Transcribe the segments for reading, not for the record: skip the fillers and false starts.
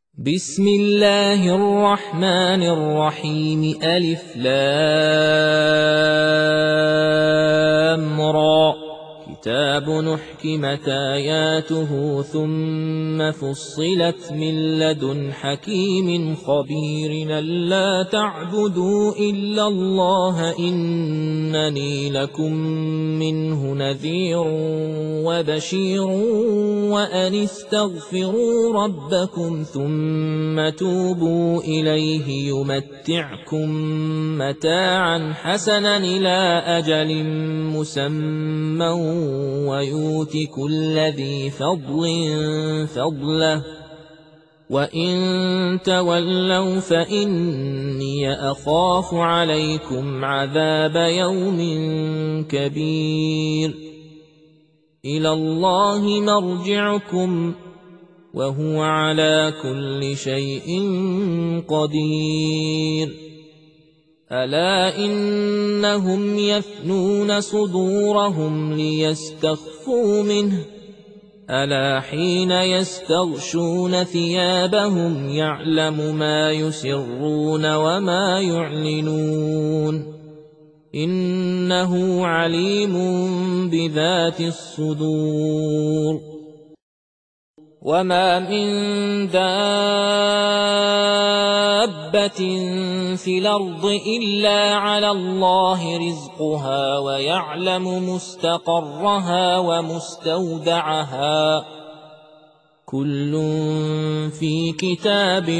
بسم الله الرحمن الرحيم ألف لام را كتاب أحكمت آياته ثم فصلت من لدن حكيم خبير ألا تعبدوا إلا الله إنني لكم منه نذير وبشير وأن استغفروا ربكم ثم توبوا إليه يمتعكم متاعا حسنا إلى أجل مسمى ويؤت كل ذي فضل فضله وإن تولوا فإني أخاف عليكم عذاب يوم كبير إلى الله مرجعكم وهو على كل شيء قدير ألا إنهم يثنون صدورهم ليستخفوا منه ألا حين يستغشون ثيابهم يعلم ما يسرون وما يعلنون إنه عليم بذات الصدور وما من دابة في الأرض إلا على الله رزقها ويعلم مستقرها ومستودعها كل في كتاب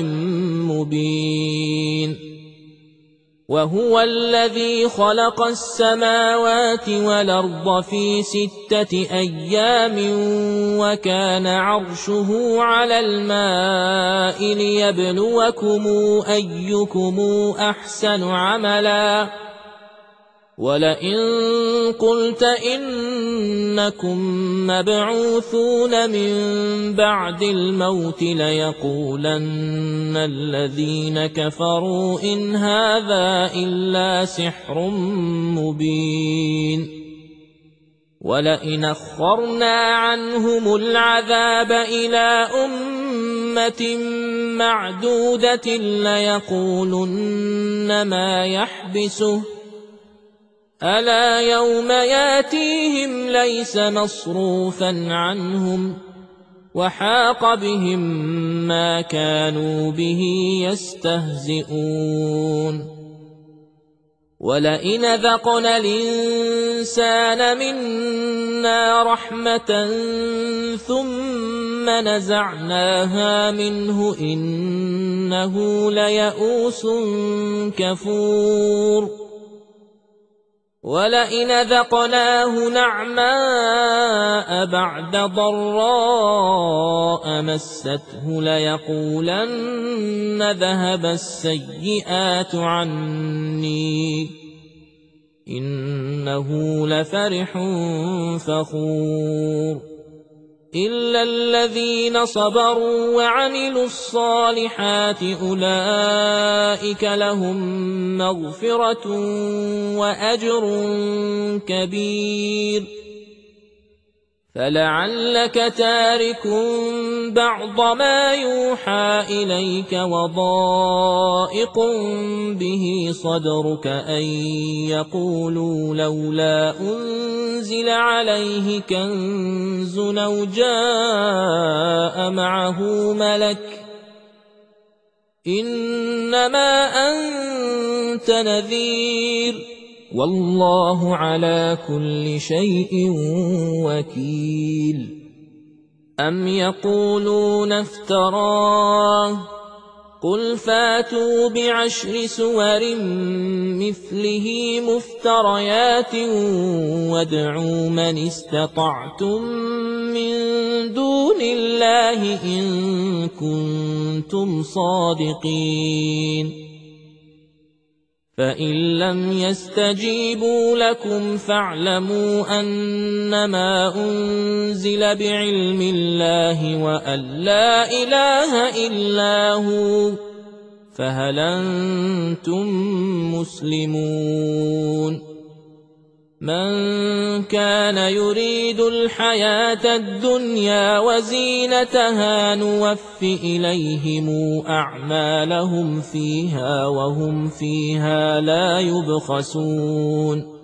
مبين وهو الذي خلق السماوات والأرض في 6 أيام وكان عرشه على الماء ليبلوكم أيكم أحسن عملا ولئن قلت إنكم مبعوثون من بعد الموت ليقولن الذين كفروا إن هذا إلا سحر مبين ولئن أخرنا عنهم العذاب إلى أمة معدودة ليقولن ما يحبسه ألا يوم ياتيهم ليس مصروفا عنهم وحاق بهم ما كانوا به يستهزئون ولئن ذقنا الإنسان منا رحمة ثم نزعناها منه إنه ليئوس كفور ولئن ذقناه نعماء بعد ضراء مسته ليقولن ذهب السيئات عني إنه لفرح فخور إلا الذين صبروا وعملوا الصالحات أولئك لهم مغفرة وأجر كبير فلعلك تارك بعض ما يوحى إليك وضائق به صدرك أن يقولوا لولا أنزل عليه كنز أو جاء معه ملك إنما أنت نذير والله على كل شيء وكيل أم يقولون افتراه قل فاتوا ب10 سور مثله مفتريات وادعوا من استطعتم من دون الله إن كنتم صادقين فإن لم يستجيبوا لكم فاعلموا أنما أنزل بعلم الله وأن لا إله إلا هو فهل أنتم مسلمون من كان يريد الحياة الدنيا وزينتها نوف إليهم أعمالهم فيها وهم فيها لا يبخسون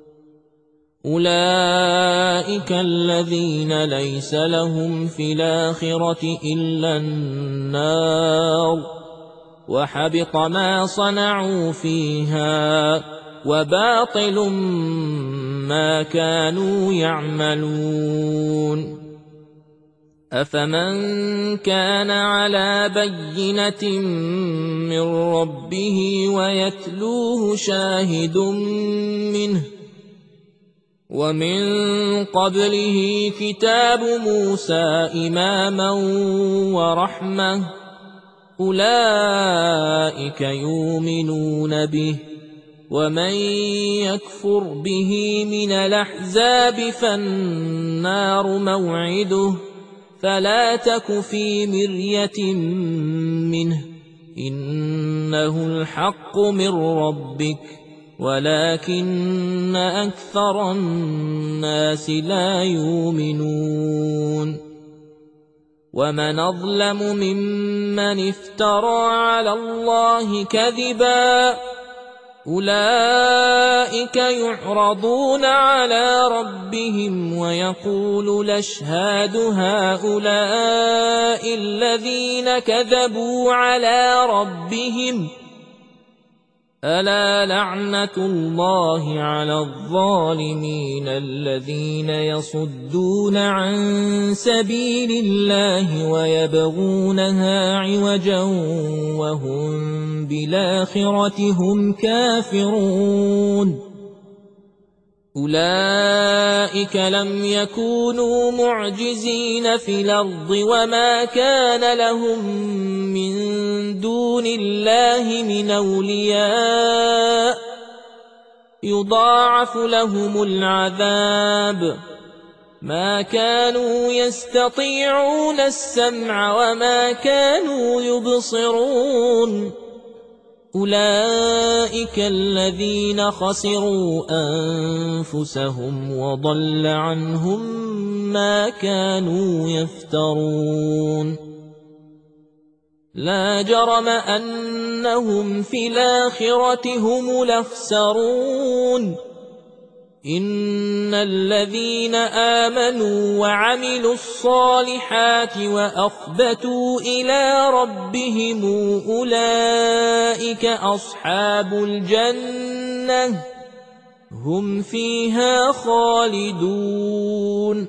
أولئك الذين ليس لهم في الآخرة إلا النار وحبط ما صنعوا فيها وباطل ما كانوا يعملون أفمن كان على بينة من ربه ويتلوه شاهد منه ومن قبله كتاب موسى إماما ورحمة أولئك يؤمنون به ومن يكفر به من الأحزاب فالنار موعده فلا تك في مرية منه إنه الحق من ربك ولكن أكثر الناس لا يؤمنون ومن أظلم ممن افترى على الله كذبا أولئك يعرضون على ربهم ويقول الأشهاد هؤلاء الذين كذبوا على ربهم ألا لعنة الله على الظالمين الذين يصدون عن سبيل الله ويبغونها عوجا وهم بالآخرة هم كافرون أولئك لم يكونوا معجزين في الأرض وما كان لهم من دون الله من أولياء يضاعف لهم العذاب ما كانوا يستطيعون السمع وما كانوا يبصرون أولئك الذين خسروا أنفسهم وضل عنهم ما كانوا يفترون لا جرم أنهم في الآخرة هم الأخسرون إن الذين آمنوا وعملوا الصالحات وأخبتوا إلى ربهم أولئك أصحاب الجنة هم فيها خالدون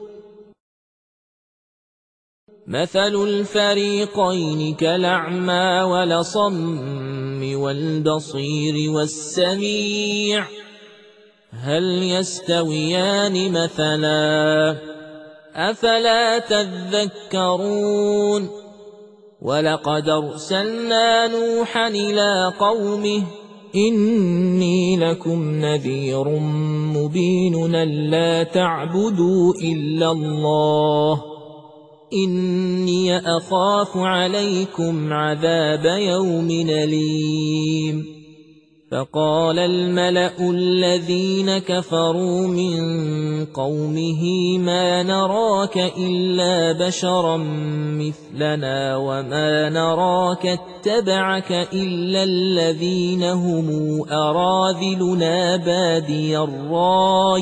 مثل الفريقين كالأعمى والأصم والبصير والسميع هل يستويان مثلا أفلا تذكرون ولقد أرسلنا نوحا إلى قومه إني لكم نذير مبين ألا تعبدوا إلا الله إني أخاف عليكم عذاب يوم أليم فقال الملأ الذين كفروا من قومه ما نراك إلا بشرا مثلنا وما نراك اتبعك إلا الذين هم أراذلنا بادي الرأي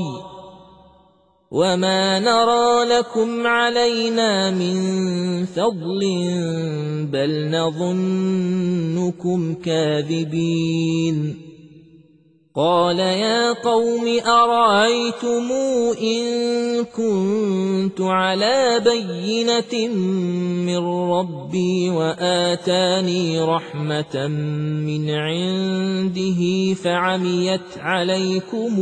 وما نرى لكم علينا من فضل بل نظنكم كاذبين قال يا قوم أرأيتم إن كنت على بينة من ربي وآتاني رحمة من عنده فعميت عليكم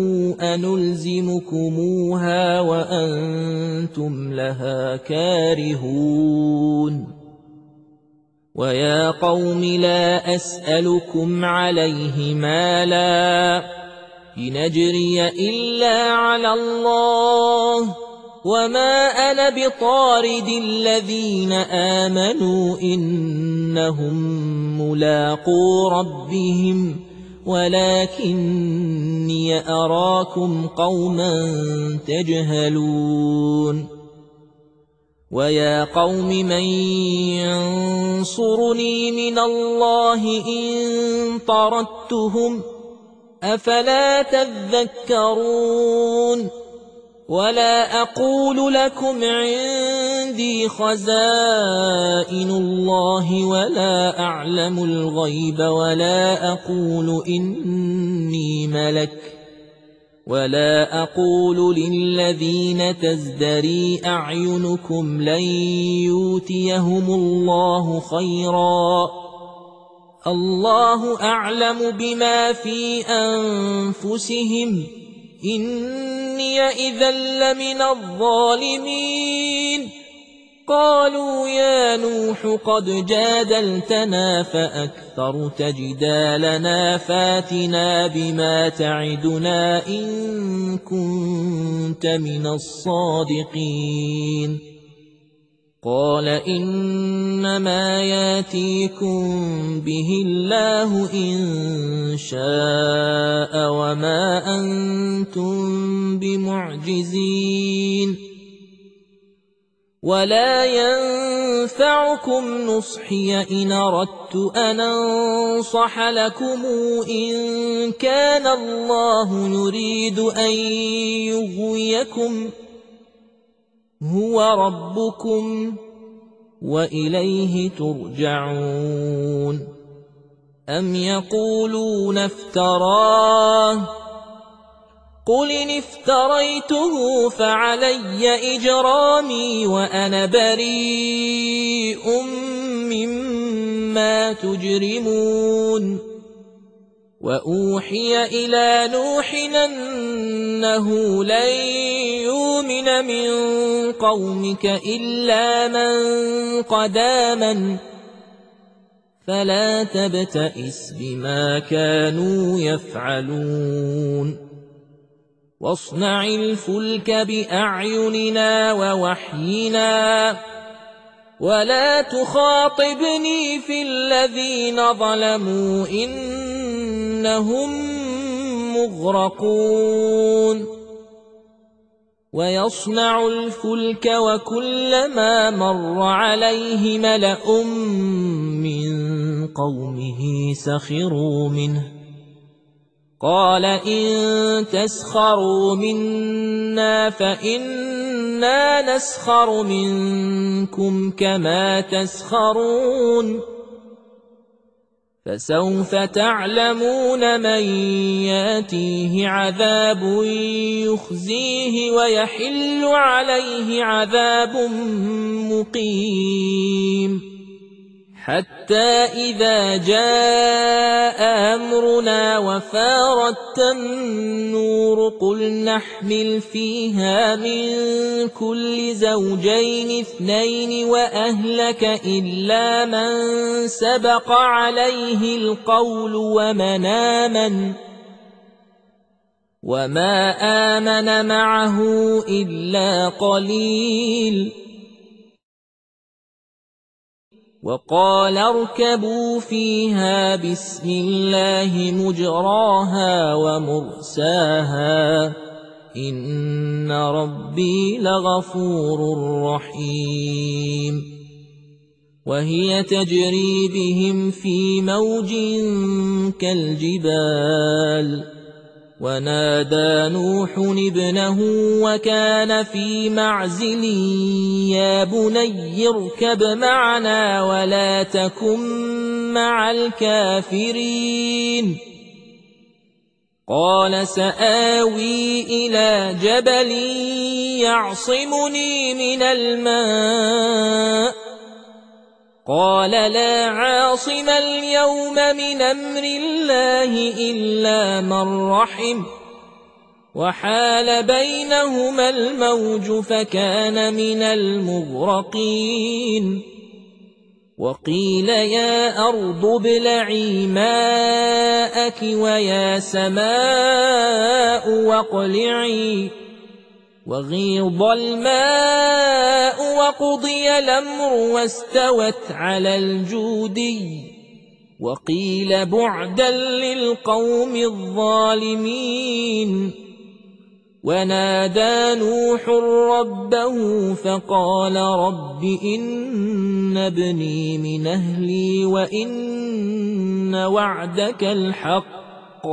أنلزمكموها وأنتم لها كارهون ويا قوم لا أسألكم عليه مالا إن أجري إلا على الله وما أنا بطارد الذين آمنوا إنهم ملاقو ربهم ولكني أراكم قوما تجهلون ويا قوم من ينصرني من الله إن طردتهم أفلا تذكرون ولا أقول لكم عندي خزائن الله ولا أعلم الغيب ولا أقول إني ملك ولا أقول للذين تزدري أعينكم لن يؤتيهم الله خيرا الله أعلم بما في أنفسهم إني إذا لمن الظالمين قالوا يا نوح قد جادلتنا فأكثرت جدالنا فاتنا بما تعدنا إن كنت من الصادقين قال إنما ياتيكم به الله إن شاء وما أنتم بمعجزين ولا ينفعكم نصحي إن أردت أن أنصح لكم إن كان الله يريد أن يغويكم هو ربكم وإليه ترجعون أم يقولون افتراه قل إن افتريته فعلي إجرامي وأنا بريء مما تجرمون وأوحي إلى نوح أنه لن يؤمن من قومك إلا من قد آمن فلا تبتئس بما كانوا يفعلون واصنع الفلك بأعيننا ووحينا ولا تخاطبني في الذين ظلموا إنهم مغرقون ويصنع الفلك وكلما مر عليه ملأ من قومه سخروا منه قال إن تسخروا منا فإنا نسخر منكم كما تسخرون فسوف تعلمون من ياتيه عذاب يخزيه ويحل عليه عذاب مقيم حتى إذا جاء أمرنا وفارت النور قل نحمل فيها من كل زوجين اثنين وأهلك إلا من سبق عليه القول وما آمن معه إلا قليل وقال اركبوا فيها بسم الله مجراها ومرساها إن ربي لغفور رحيم وهي تجري بهم في موج كالجبال ونادى نوح ابنه وكان في معزل يا بني اركب معنا ولا تكن مع الكافرين قال سآوي إلى جبل يعصمني من الماء قال لا عاصم اليوم من أمر الله إلا من رحم وحال بينهما الموج فكان من المغرقين وقيل يا أرض ابلعي ماءك ويا سماء واقلعي وغيض الماء وقضي الأمر واستوت على الجودي وقيل بعدا للقوم الظالمين ونادى نوح ربه فقال رب إن ابني من أهلي وإن وعدك الحق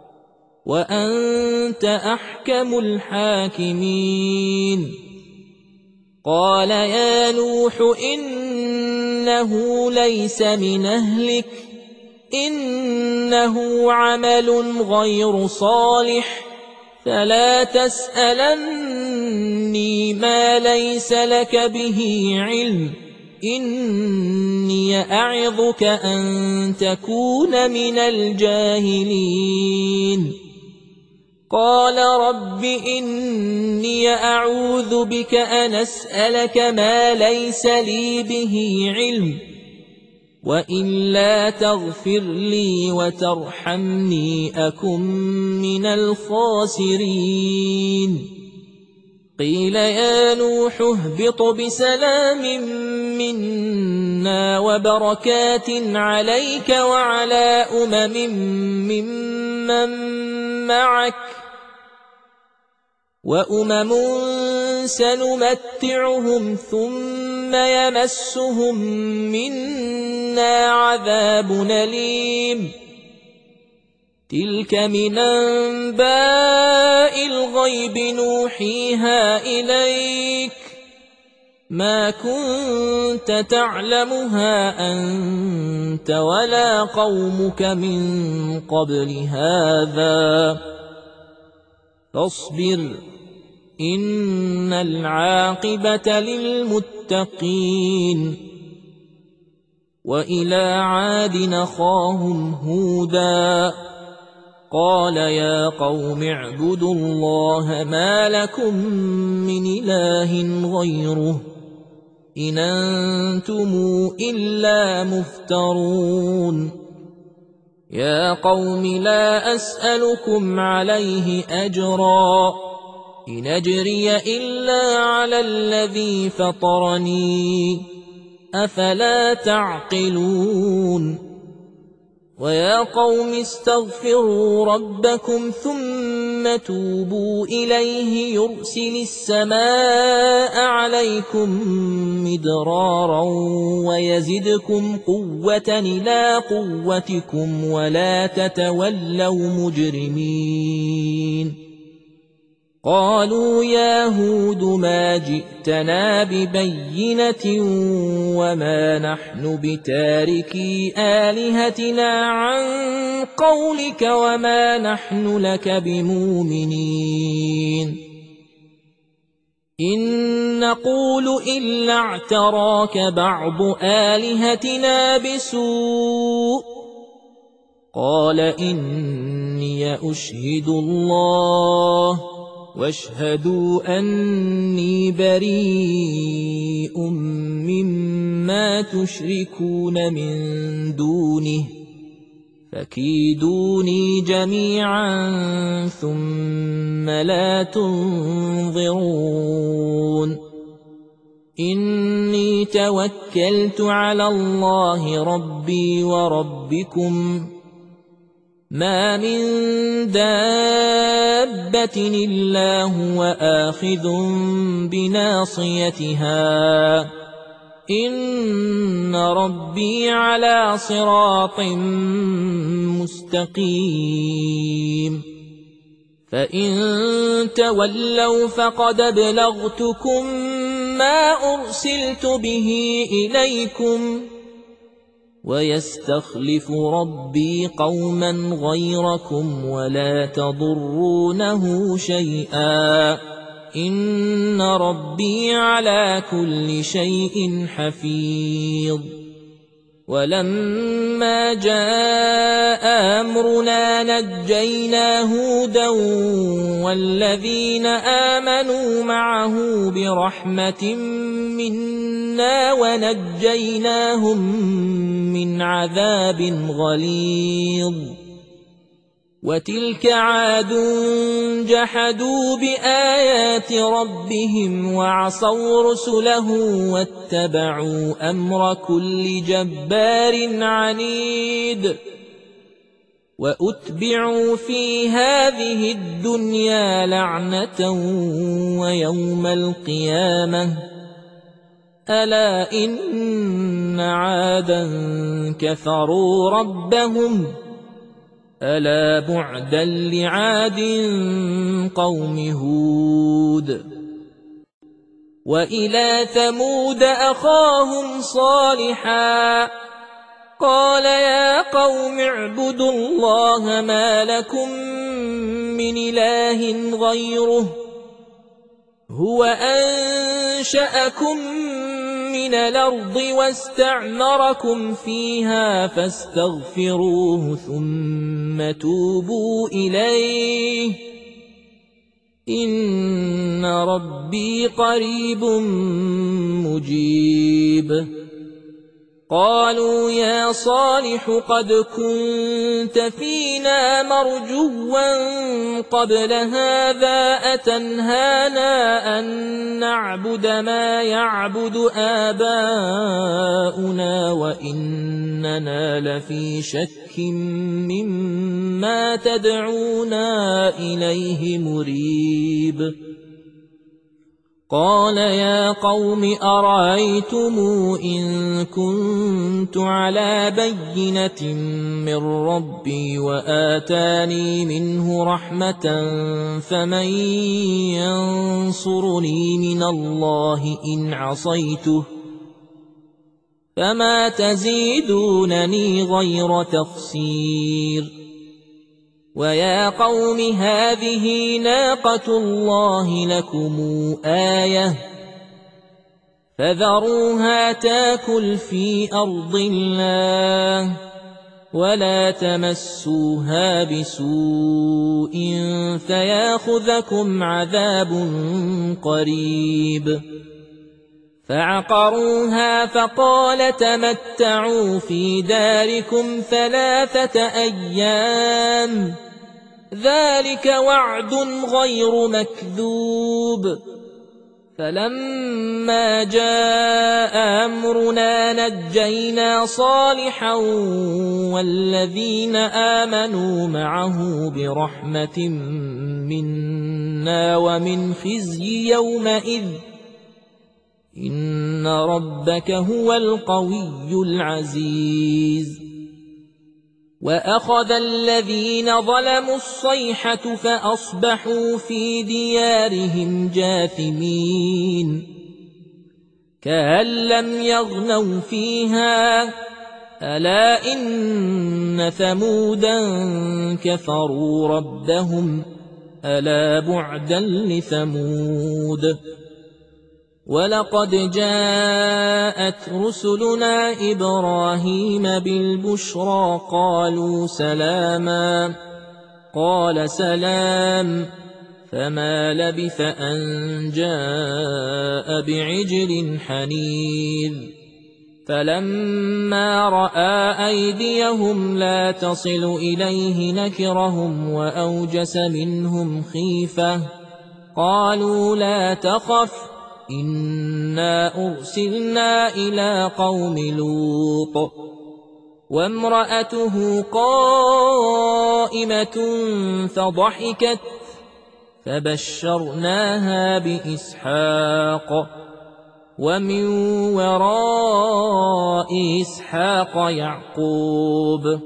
وأنت أحكم الحاكمين قال يا نوح إنه ليس من أهلك إنه عمل غير صالح فلا تسألني ما ليس لك به علم إني أعظك أن تكون من الجاهلين قال رب إني أعوذ بك أن أسألك ما ليس لي به علم وإلا تغفر لي وترحمني أكن من الخاسرين قيل يا نوح اهبط بسلام منا وبركات عليك وعلى ممن معك وأمم سنمتعهم ثم يمسهم منا عذاب أليم تلك من أنباء الغيب نوحيها إليك ما كنت تعلمها أنت ولا قومك من قبل هذا فاصبر إن العاقبة للمتقين وإلى عاد أخاهم هودا قال يا قوم اعبدوا الله ما لكم من إله غيره إن أنتم إلا مفترون يا قوم لا أسألكم عليه أجرا إن أجري إلا على الذي فطرني أفلا تعقلون ويا قوم استغفروا ربكم ثم توبوا إليه يرسل السماء عليكم مدرارا ويزدكم قوة إلى قوتكم ولا تتولوا مجرمين قالوا يا هود ما جئتنا ببينة وما نحن بتاركي آلهتنا عن قولك وما نحن لك بمؤمنين إن نقول إلا اعتراك بعض آلهتنا بسوء قال إني أشهد الله واشهدوا أني بريء مما تشركون من دونه فكيدوني جميعا ثم لا تنظرون إني توكلت على الله ربي وربكم ما من دابة إلا هو آخذ بناصيتها إن ربي على صراط مستقيم فإن تولوا فقد أبلغتكم ما أرسلت به إليكم ويستخلف ربي قوما غيركم ولا تضرونه شيئا إن ربي على كل شيء حفيظ ولما جاء أمرنا نجينا هودا والذين آمنوا معه برحمة منا ونجيناهم من عذاب غليظ وتلك عاد جحدوا بآيات ربهم وعصوا رسله واتبعوا أمر كل جبار عنيد وأتبعوا في هذه الدنيا لعنة ويوم القيامة ألا إن عادا كفروا ربهم ألا بعدا لعاد قوم هود وإلى ثمود أخاهم صالحا قال يا قوم اعبدوا الله ما لكم من إله غيره هو أنشأكم من الأرض واستعمركم فيها فاستغفروه ثم توبوا إليه إن ربي قريب مجيب قالوا يا صالح قد كنت فينا مرجوا قبل هذا أتنهانا أن نعبد ما يعبد آباؤنا وإننا لفي شك مما تدعونا إليه مريب قال يا قوم أرأيتم إن كنت على بينة من ربي وآتاني منه رحمة فمن ينصرني من الله إن عصيته فما تزيدونني غير تخسير ويا قوم هذه ناقة الله لكم آية فذروها تاكل في أرض الله ولا تمسوها بسوء فياخذكم عذاب قريب فعقروها فقال تمتعوا في داركم 3 أيام ذلك وعد غير مكذوب فلما جاء أمرنا نجينا صالحا والذين آمنوا معه برحمة منا ومن خزي يومئذ إن ربك هو القوي العزيز وأخذ الذين ظلموا الصيحة فأصبحوا في ديارهم جاثمين كأن لم يغنوا فيها ألا إن ثمودا كفروا ربهم ألا بعدا لثمود ولقد جاءت رسلنا إبراهيم بالبشرى قالوا سلاما قال سلام فما لبث أن جاء بعجل حنيذ فلما رأى أيديهم لا تصل إليه نكرهم وأوجس منهم خيفة قالوا لا تخف إنا أرسلنا إلى قوم لوط وامرأته قائمة فضحكت فبشرناها بإسحاق ومن وراء إسحاق يعقوب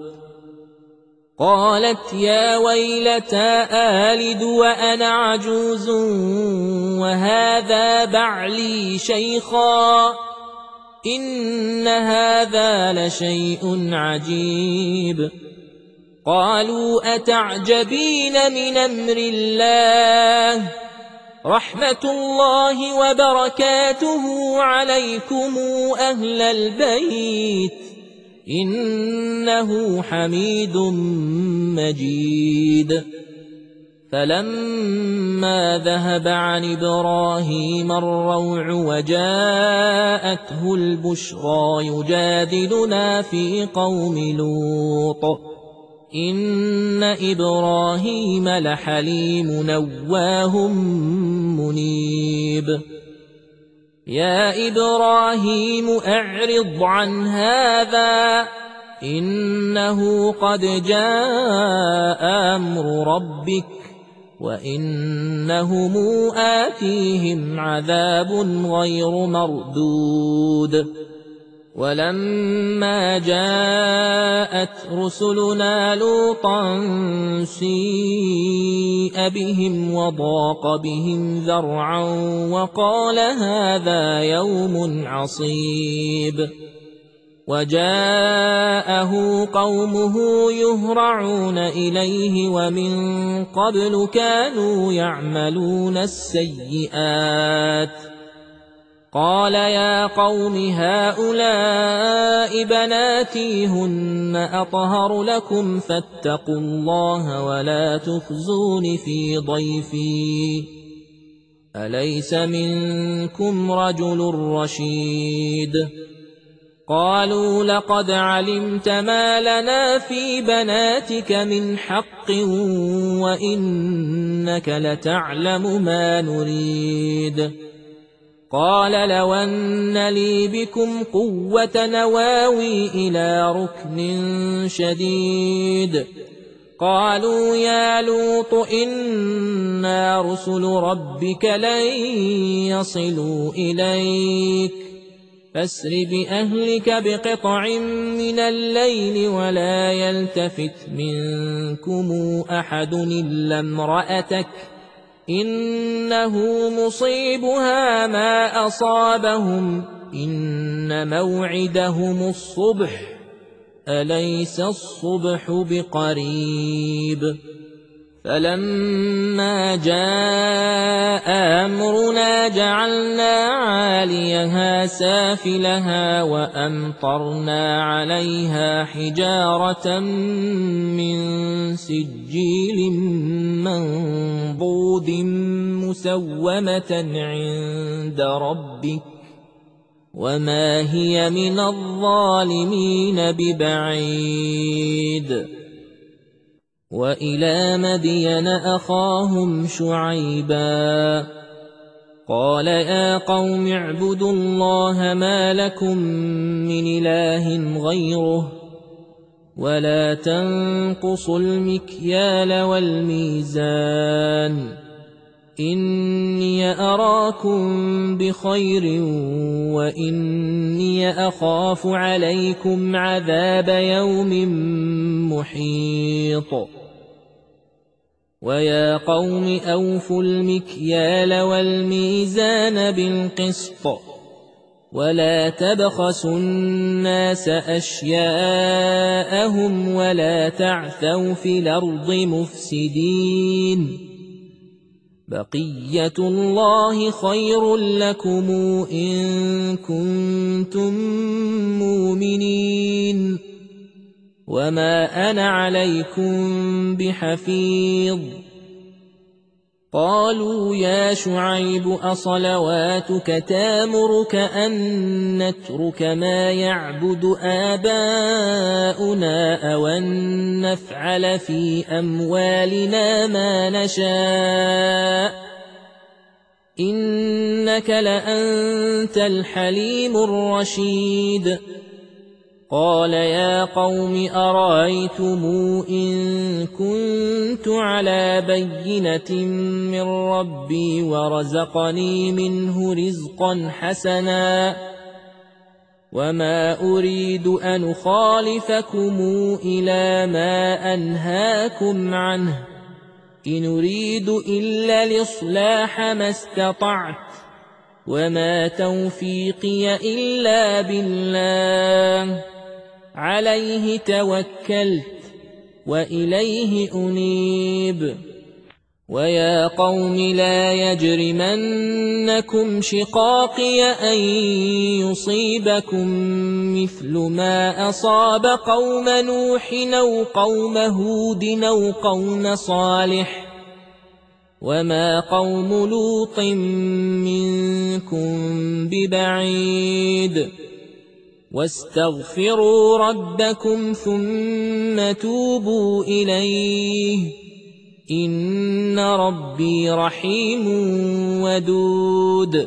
قالت يا ويلتى آلد وأنا عجوز وهذا بعلي شيخا إن هذا لشيء عجيب قالوا أتعجبين من أمر الله رحمة الله وبركاته عليكم أهل البيت إنه حميد مجيد فلما ذهب عن إبراهيم الروع وجاءته البشرى يجادلنا في قوم لوط إن إبراهيم لحليم أواه منيب يا إبراهيم أعرض عن هذا إنه قد جاء أمر ربك وإنهم آتيهم عذاب غير مردود ولما جاءت رسلنا لوطا سيء بهم وضاق بهم ذرعا وقال هذا يوم عصيب وجاءه قومه يهرعون إليه ومن قبل كانوا يعملون السيئات قال يا قوم هؤلاء بناتي هن أطهر لكم فاتقوا الله ولا تخزون في ضيفي أليس منكم رجل رشيد قالوا لقد علمت ما لنا في بناتك من حق وإنك لتعلم ما نريد قال لو أن لي بكم قوة نواوي إلى ركن شديد قالوا يا لوط إنا رسل ربك لن يصلوا إليك فاسر بأهلك بقطع من الليل ولا يلتفت منكم أحد إلا امرأتك إنه مصيبها ما أصابهم إن موعدهم الصبح أليس الصبح بقريب فلما جاء أمرنا جعلنا عاليها سافلها وأمطرنا عليها حجارة من سجيل منضود مسومة عند ربك وما هي من الظالمين ببعيد وإلى مدين أخاهم شعيبا قال يا قوم اعبدوا الله ما لكم من إله غيره ولا تنقصوا المكيال والميزان إني أراكم بخير وإني أخاف عليكم عذاب يوم محيط ويا قوم أوفوا المكيال والميزان بالقسط ولا تبخسوا الناس أشياءهم ولا تعثوا في الأرض مفسدين بقية الله خير لكم إن كنتم مؤمنين وما أنا عليكم بحفيظ قالوا يا شعيب أصلواتك تامرك أن نترك ما يعبد آباؤنا أو أن نفعل في أموالنا ما نشاء إنك لأنت الحليم الرشيد قال يا قوم أرأيتم إن كنت على بينة من ربي ورزقني منه رزقا حسنا وما أريد أن أخالفكم إلى ما أنهاكم عنه إن أريد إلا الإصلاح ما استطعت وما توفيقي إلا بالله عليه توكلت وإليه أنيب ويا قوم لا يجرمنكم شقاقي أن يصيبكم مثل ما أصاب قوم نوح أو قوم هود أو قوم صالح وما قوم لوط منكم ببعيد واستغفروا ربكم ثم توبوا إليه إن ربي رحيم ودود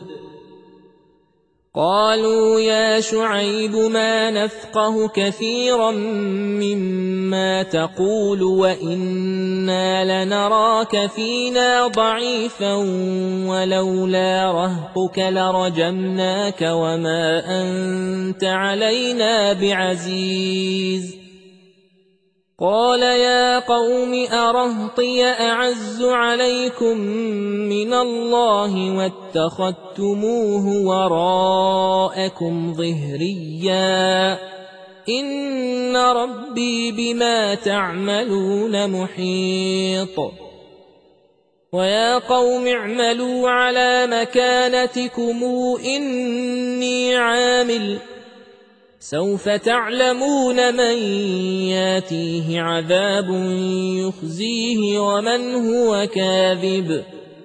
قالوا يا شعيب ما نفقه كثيرا مما تقول وإنا لنراك فينا ضعيفا ولولا رهطك لرجمناك وما أنت علينا بعزيز قال يا قوم أرهطي أعز عليكم من الله واتخذتموه وراءكم ظهريا إن ربي بما تعملون محيط ويا قوم اعملوا على مكانتكم إني عامل سوف تعلمون من ياتيه عذاب يخزيه ومن هو كاذب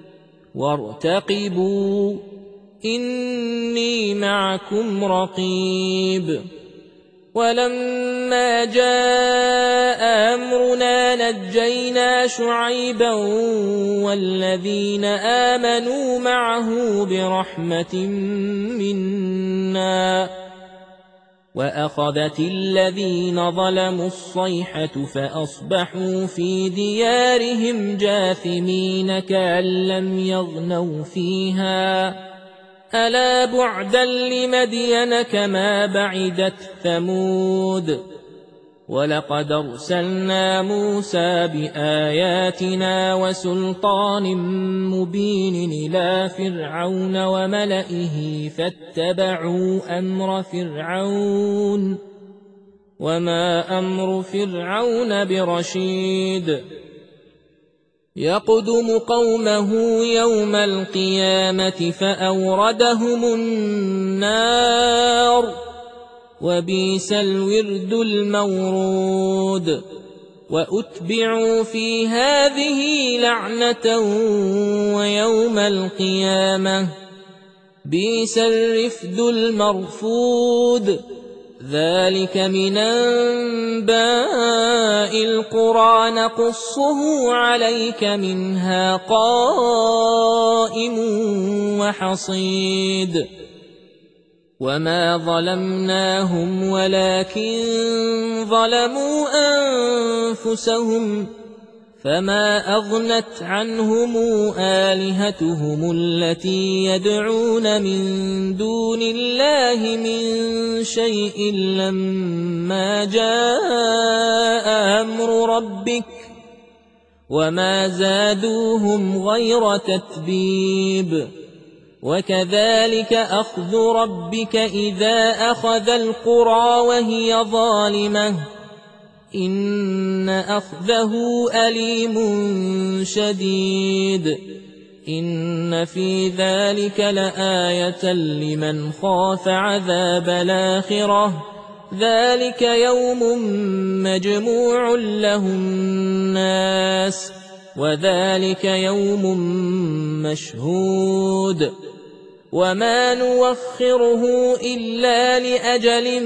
وارتقبوا إني معكم رقيب ولما جاء أمرنا نجينا شعيبا والذين آمنوا معه برحمة منا وأخذت الذين ظلموا الصيحة فأصبحوا في ديارهم جاثمين كأن لم يغنوا فيها ألا بعدا لمدين كما بعدت ثمود ولقد أرسلنا موسى بآياتنا وسلطان مبين إلى فرعون وملئه فاتبعوا أمر فرعون وما أمر فرعون برشيد يقدم قومه يوم القيامة فأوردهم النار وبئس الورد المورود وأتبعوا في هذه لعنة ويوم القيامة بئس الرفد المرفود ذلك من أنباء القرى نقصه عليك منها قائم وحصيد وما ظلمناهم ولكن ظلموا أنفسهم فما أغنت عنهم آلهتهم التي يدعون من دون الله من شيء لما جاء أمر ربك وما زادوهم غير تتبيب وكذلك أخذ ربك إذا أخذ القرى وهي ظالمة إن أخذه أليم شديد إن في ذلك لآية لمن خاف عذاب الآخرة ذلك يوم مجموع له الناس وذلك يوم مشهود وما نوخره إلا لأجل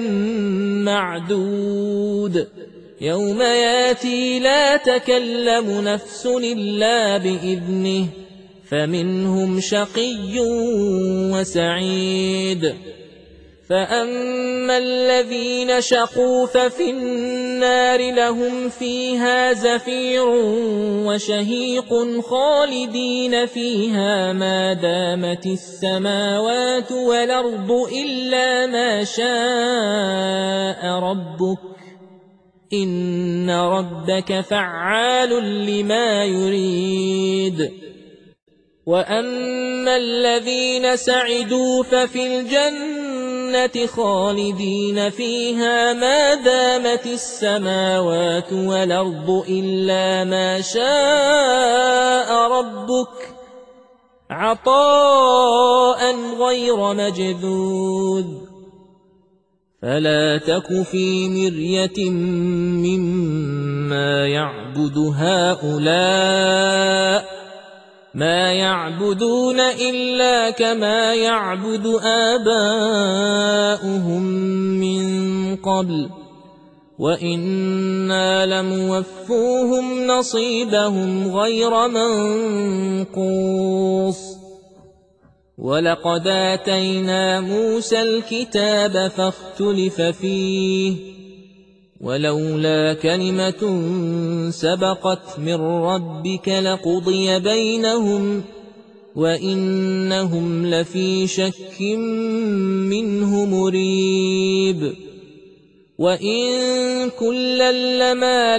معدود يوم ياتي لا تكلم نفس إلا بإذنه فمنهم شقي وسعيد فأما الذين شقوا ففي النار لهم فيها زفير وشهيق خالدين فيها ما دامت السماوات والأرض إلا ما شاء ربك إن ربك فعال لما يريد وأما الذين سعدوا ففي الجنة خالدين فيها ما دامت السماوات والأرض إلا ما شاء ربك عطاء غير مجذوذ فلا تك في مرية مما يعبد هؤلاء ما يعبدون إلا كما يعبد آباؤهم من قبل وإنا لموفوهم نصيبهم غير منقوص ولقد آتينا موسى الكتاب فاختلف فيه ولولا كلمة سبقت من ربك لقضي بينهم وإنهم لفي شك منه مريب وإن كلا لما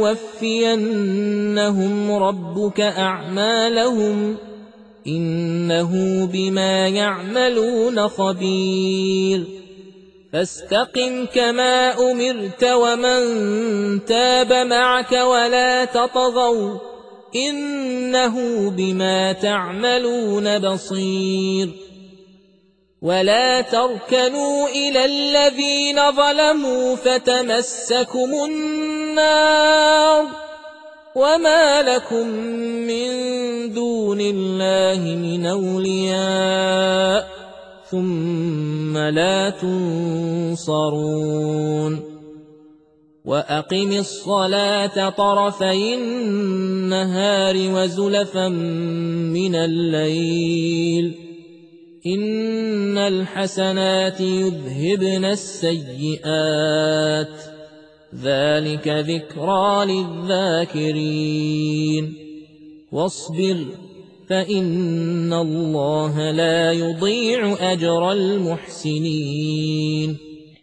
ليوفينهم ربك أعمالهم إنه بما يعملون خبير فاستقم كما أمرت ومن تاب معك ولا تطغوا إنه بما تعملون بصير ولا تركنوا إلى الذين ظلموا فتمسكم النار وما لكم من دون الله من أولياء ثم لا تنصرون وأقم الصلاة طرفي النهار وزلفا من الليل إن الحسنات يذهبن السيئات ذلك ذكرى للذاكرين واصبر فإن الله لا يضيع أجر المحسنين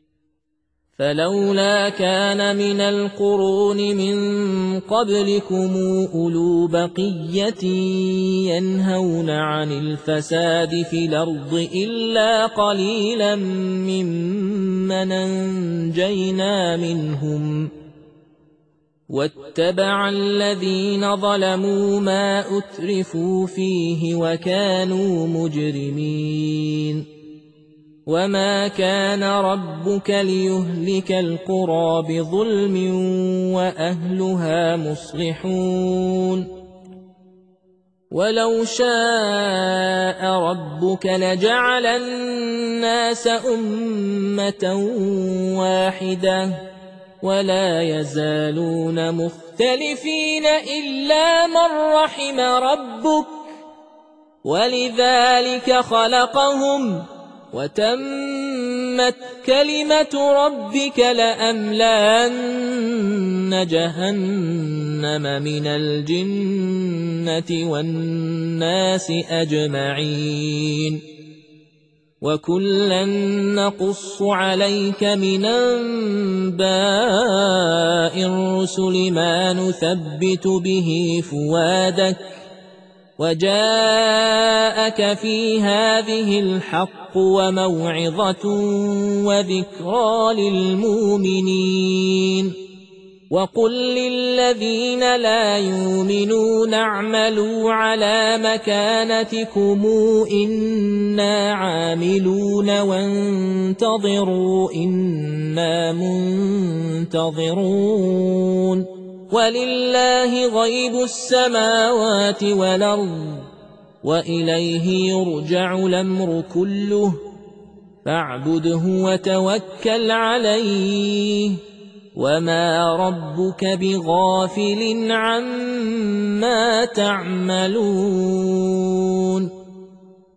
فلولا كان من القرون من قبلكم أولو بقية ينهون عن الفساد في الأرض إلا قليلا ممن أنجينا منهم واتبع الذين ظلموا ما أترفوا فيه وكانوا مجرمين وما كان ربك ليهلك القرى بظلم وأهلها مصلحون ولو شاء ربك لجعل الناس أمة واحدة ولا يزالون مختلفين إلا من رحم ربك ولذلك خلقهم وتمت كلمة ربك لأملأن جهنم من الجنة والناس أجمعين وكلا نقص عليك من أنباء الرسل ما نثبت به فؤادك وجاءك في هذه الحق وموعظة وذكرى للمؤمنين وقل للذين لا يؤمنون اعملوا على مكانتكم إنا عاملون وانتظروا إنا منتظرون ولله غيب السماوات والأرض وإليه يرجع الأمر كله فاعبده وتوكل عليه وما ربك بغافل عما تعملون